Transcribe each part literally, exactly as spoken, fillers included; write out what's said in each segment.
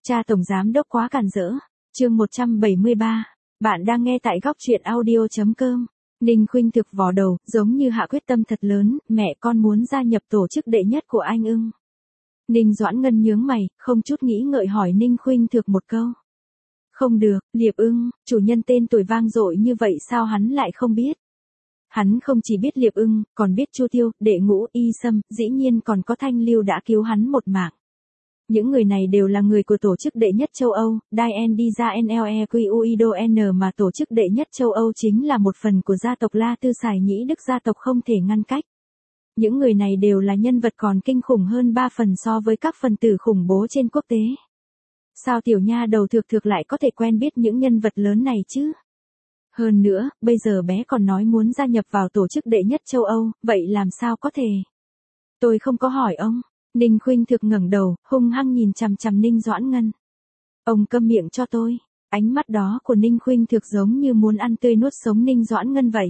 Cha tổng giám đốc quá càn rỡ. Chương một trăm bảy mươi ba. Bạn đang nghe tại góc truyện audio chấm com. Ninh Khuynh Thực vò đầu, giống như hạ quyết tâm thật lớn, mẹ con muốn gia nhập tổ chức đệ nhất của anh ưng. Ninh Doãn Ngân nhướng mày, không chút nghĩ ngợi hỏi Ninh Khuynh Thực một câu. Không được, Liệp Ưng, chủ nhân tên tuổi vang dội như vậy sao hắn lại không biết? Hắn không chỉ biết Liệp Ưng, còn biết Chu Tiêu, Đệ Ngũ, Y Sâm, dĩ nhiên còn có Thanh Lưu đã cứu hắn một mạng. Những người này đều là người của tổ chức đệ nhất châu Âu, Dien đi ra en lờ e quy u i đê o en mà tổ chức đệ nhất châu Âu chính là một phần của gia tộc La Tư Sải Nhĩ Đức, gia tộc không thể ngăn cách. Những người này đều là nhân vật còn kinh khủng hơn ba phần so với các phần tử khủng bố trên quốc tế. Sao tiểu nha đầu Thược Thược lại có thể quen biết những nhân vật lớn này chứ? Hơn nữa, bây giờ bé còn nói muốn gia nhập vào tổ chức đệ nhất châu Âu, vậy làm sao có thể? Tôi không có hỏi ông. Ninh Khuynh Thực ngẩng đầu, hung hăng nhìn chằm chằm Ninh Doãn Ngân. Ông câm miệng cho tôi. Ánh mắt đó của Ninh Khuynh Thực giống như muốn ăn tươi nuốt sống Ninh Doãn Ngân vậy.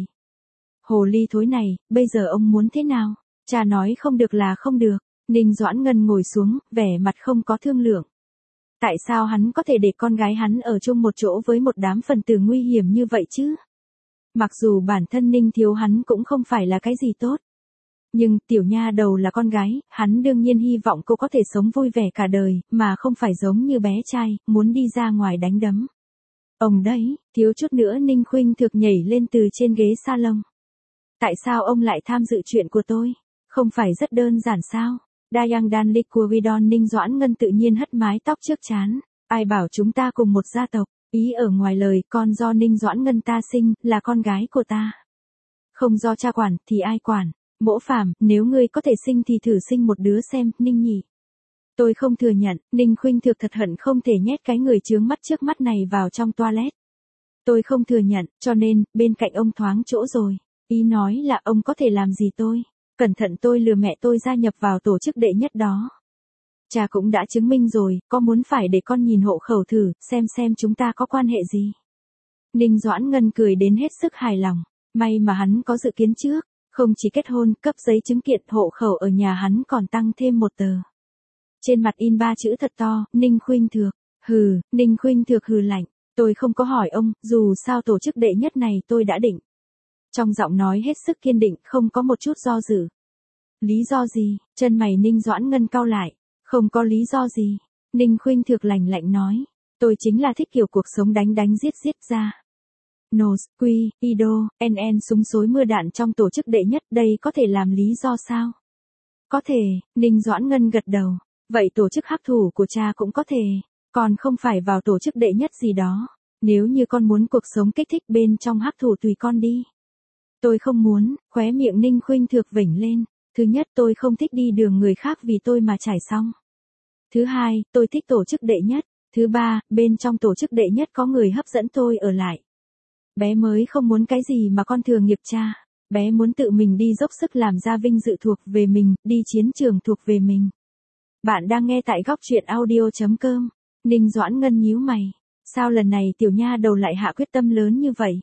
Hồ ly thối này, bây giờ ông muốn thế nào? Cha nói không được là không được. Ninh Doãn Ngân ngồi xuống, vẻ mặt không có thương lượng. Tại sao hắn có thể để con gái hắn ở chung một chỗ với một đám phần tử nguy hiểm như vậy chứ? Mặc dù bản thân Ninh thiếu hắn cũng không phải là cái gì tốt. Nhưng tiểu nha đầu là con gái, hắn đương nhiên hy vọng cô có thể sống vui vẻ cả đời, mà không phải giống như bé trai, muốn đi ra ngoài đánh đấm. Ông đấy, thiếu chút nữa Ninh Khuynh Thực nhảy lên từ trên ghế salon. Tại sao ông lại tham dự chuyện của tôi? Không phải rất đơn giản sao? Dayang Dan Liquidon Ninh Doãn Ngân tự nhiên hất mái tóc trước trán. Ai bảo chúng ta cùng một gia tộc, ý ở ngoài lời con do Ninh Doãn Ngân ta sinh, là con gái của ta. Không do cha quản, thì ai quản? Mỗ Phàm, nếu ngươi có thể sinh thì thử sinh một đứa xem, Ninh nhỉ. Tôi không thừa nhận, Ninh Khuynh Thực thật hận không thể nhét cái người chướng mắt trước mắt này vào trong toilet. Tôi không thừa nhận, cho nên, bên cạnh ông thoáng chỗ rồi. Ý nói là ông có thể làm gì tôi? Cẩn thận tôi lừa mẹ tôi gia nhập vào tổ chức đệ nhất đó. Cha cũng đã chứng minh rồi, có muốn phải để con nhìn hộ khẩu thử, xem xem chúng ta có quan hệ gì. Ninh Doãn Ngân cười đến hết sức hài lòng. May mà hắn có dự kiến trước. Không chỉ kết hôn, cấp giấy chứng kiện hộ khẩu ở nhà hắn còn tăng thêm một tờ. Trên mặt in ba chữ thật to, Ninh Khuynh Thực. Hừ, Ninh Khuynh Thực hừ lạnh. Tôi không có hỏi ông, dù sao tổ chức đệ nhất này tôi đã định. Trong giọng nói hết sức kiên định, không có một chút do dự. Lý do gì? Chân mày Ninh Doãn Ngân cau lại. Không có lý do gì. Ninh Khuynh Thực lạnh lạnh nói. Tôi chính là thích kiểu cuộc sống đánh đánh giết giết ra. Nos, Quy, Ido, en en súng xối mưa đạn trong tổ chức đệ nhất, đây có thể làm lý do sao? Có thể, Ninh Doãn Ngân gật đầu. Vậy tổ chức hắc thủ của cha cũng có thể, còn không phải vào tổ chức đệ nhất gì đó. Nếu như con muốn cuộc sống kích thích bên trong hắc thủ tùy con đi. Tôi không muốn, khóe miệng Ninh Khuynh Thực vểnh lên. Thứ nhất, tôi không thích đi đường người khác vì tôi mà trải xong. Thứ hai, tôi thích tổ chức đệ nhất. Thứ ba, bên trong tổ chức đệ nhất có người hấp dẫn tôi ở lại. Bé mới không muốn cái gì mà con thừa nghiệp cha. Bé muốn tự mình đi dốc sức làm ra vinh dự thuộc về mình, đi chiến trường thuộc về mình. Bạn đang nghe tại góc truyện audio chấm com. Ninh Doãn Ngân nhíu mày. Sao lần này tiểu nha đầu lại hạ quyết tâm lớn như vậy?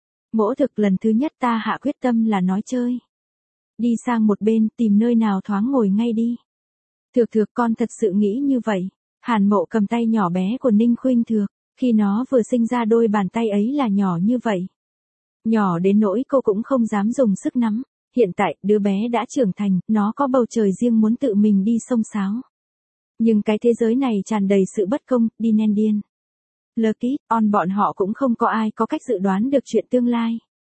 Mỗ thực lần thứ nhất ta hạ quyết tâm là nói chơi. Đi sang một bên tìm nơi nào thoáng ngồi ngay đi. Thược Thược con thật sự nghĩ như vậy. Hàn Mộ cầm tay nhỏ bé của Ninh Khuynh Thực. Khi nó vừa sinh ra đôi bàn tay ấy là nhỏ như vậy. Nhỏ đến nỗi cô cũng không dám dùng sức nắm. Hiện tại, đứa bé đã trưởng thành, nó có bầu trời riêng muốn tự mình đi xông xáo. Nhưng cái thế giới này tràn đầy sự bất công, đi nên điên. Lucky, on bọn họ cũng không có ai có cách dự đoán được chuyện tương lai.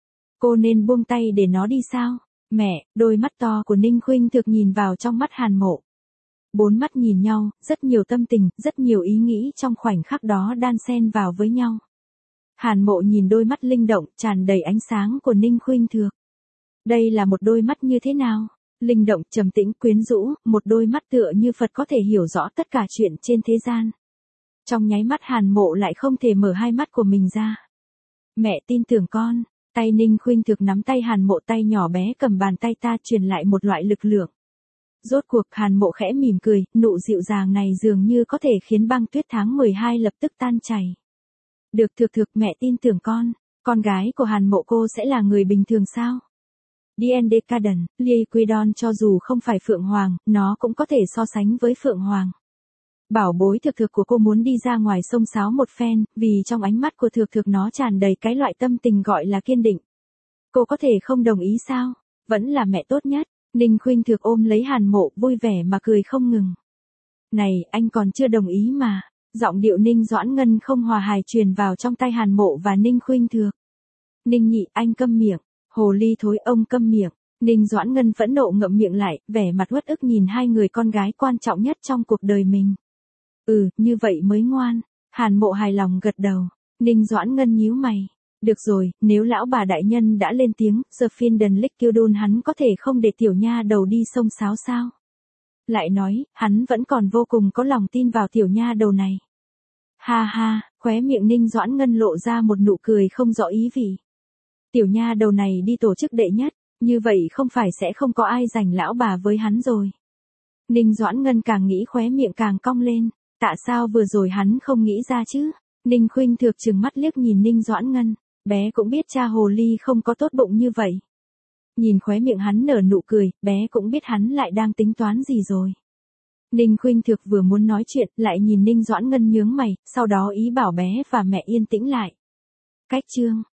Cô nên buông tay để nó đi sao? Mẹ, đôi mắt to của Ninh Khuynh Thực nhìn vào trong mắt Hàn Mộ. Bốn mắt nhìn nhau, rất nhiều tâm tình, rất nhiều ý nghĩ trong khoảnh khắc đó đan xen vào với nhau. Hàn Mộ nhìn đôi mắt linh động, tràn đầy ánh sáng của Ninh Khuynh Thực. Đây là một đôi mắt như thế nào? Linh động, trầm tĩnh, quyến rũ, một đôi mắt tựa như Phật có thể hiểu rõ tất cả chuyện trên thế gian. Trong nháy mắt Hàn Mộ lại không thể mở hai mắt của mình ra. Mẹ tin tưởng con. Tay Ninh Khuynh Thực nắm tay Hàn Mộ, tay nhỏ bé cầm bàn tay ta truyền lại một loại lực lượng. Rốt cuộc Hàn Mộ khẽ mỉm cười, nụ dịu dàng này dường như có thể khiến băng tuyết tháng mười hai lập tức tan chảy. Được Thực Thực, mẹ tin tưởng con, con gái của Hàn Mộ cô sẽ là người bình thường sao? Dien Decadent, Liquidon cho dù không phải Phượng Hoàng, nó cũng có thể so sánh với Phượng Hoàng. Bảo bối thực thực của cô muốn đi ra ngoài xông xáo một phen, vì trong ánh mắt của thực thực nó tràn đầy cái loại tâm tình gọi là kiên định. Cô có thể không đồng ý sao? Vẫn là mẹ tốt nhất. Ninh Khuynh Thực ôm lấy Hàn Mộ vui vẻ mà cười không ngừng. Này, anh còn chưa đồng ý mà. Giọng điệu Ninh Doãn Ngân không hòa hài truyền vào trong tay Hàn Mộ và Ninh Khuynh Thực. Ninh nhị, anh câm miệng. Hồ ly thối, ông câm miệng. Ninh Doãn Ngân phẫn nộ ngậm miệng lại, vẻ mặt uất ức nhìn hai người con gái quan trọng nhất trong cuộc đời mình. Ừ, như vậy mới ngoan. Hàn Mộ hài lòng gật đầu. Ninh Doãn Ngân nhíu mày. Được rồi, nếu lão bà đại nhân đã lên tiếng, giờ phiên đần lích kiêu đôn hắn có thể không để tiểu nha đầu đi xông xáo sao? Lại nói, hắn vẫn còn vô cùng có lòng tin vào tiểu nha đầu này. Ha ha, khóe miệng Ninh Doãn Ngân lộ ra một nụ cười không rõ ý vị. Tiểu nha đầu này đi tổ chức đệ nhất, như vậy không phải sẽ không có ai giành lão bà với hắn rồi. Ninh Doãn Ngân càng nghĩ khóe miệng càng cong lên, tại sao vừa rồi hắn không nghĩ ra chứ? Ninh Khuynh Thực trừng mắt liếc nhìn Ninh Doãn Ngân, bé cũng biết cha hồ ly không có tốt bụng như vậy. Nhìn khóe miệng hắn nở nụ cười, bé cũng biết hắn lại đang tính toán gì rồi. Ninh Khuynh Thực vừa muốn nói chuyện, lại nhìn Ninh Doãn Ngân nhướng mày, sau đó ý bảo bé và mẹ yên tĩnh lại. Cách chương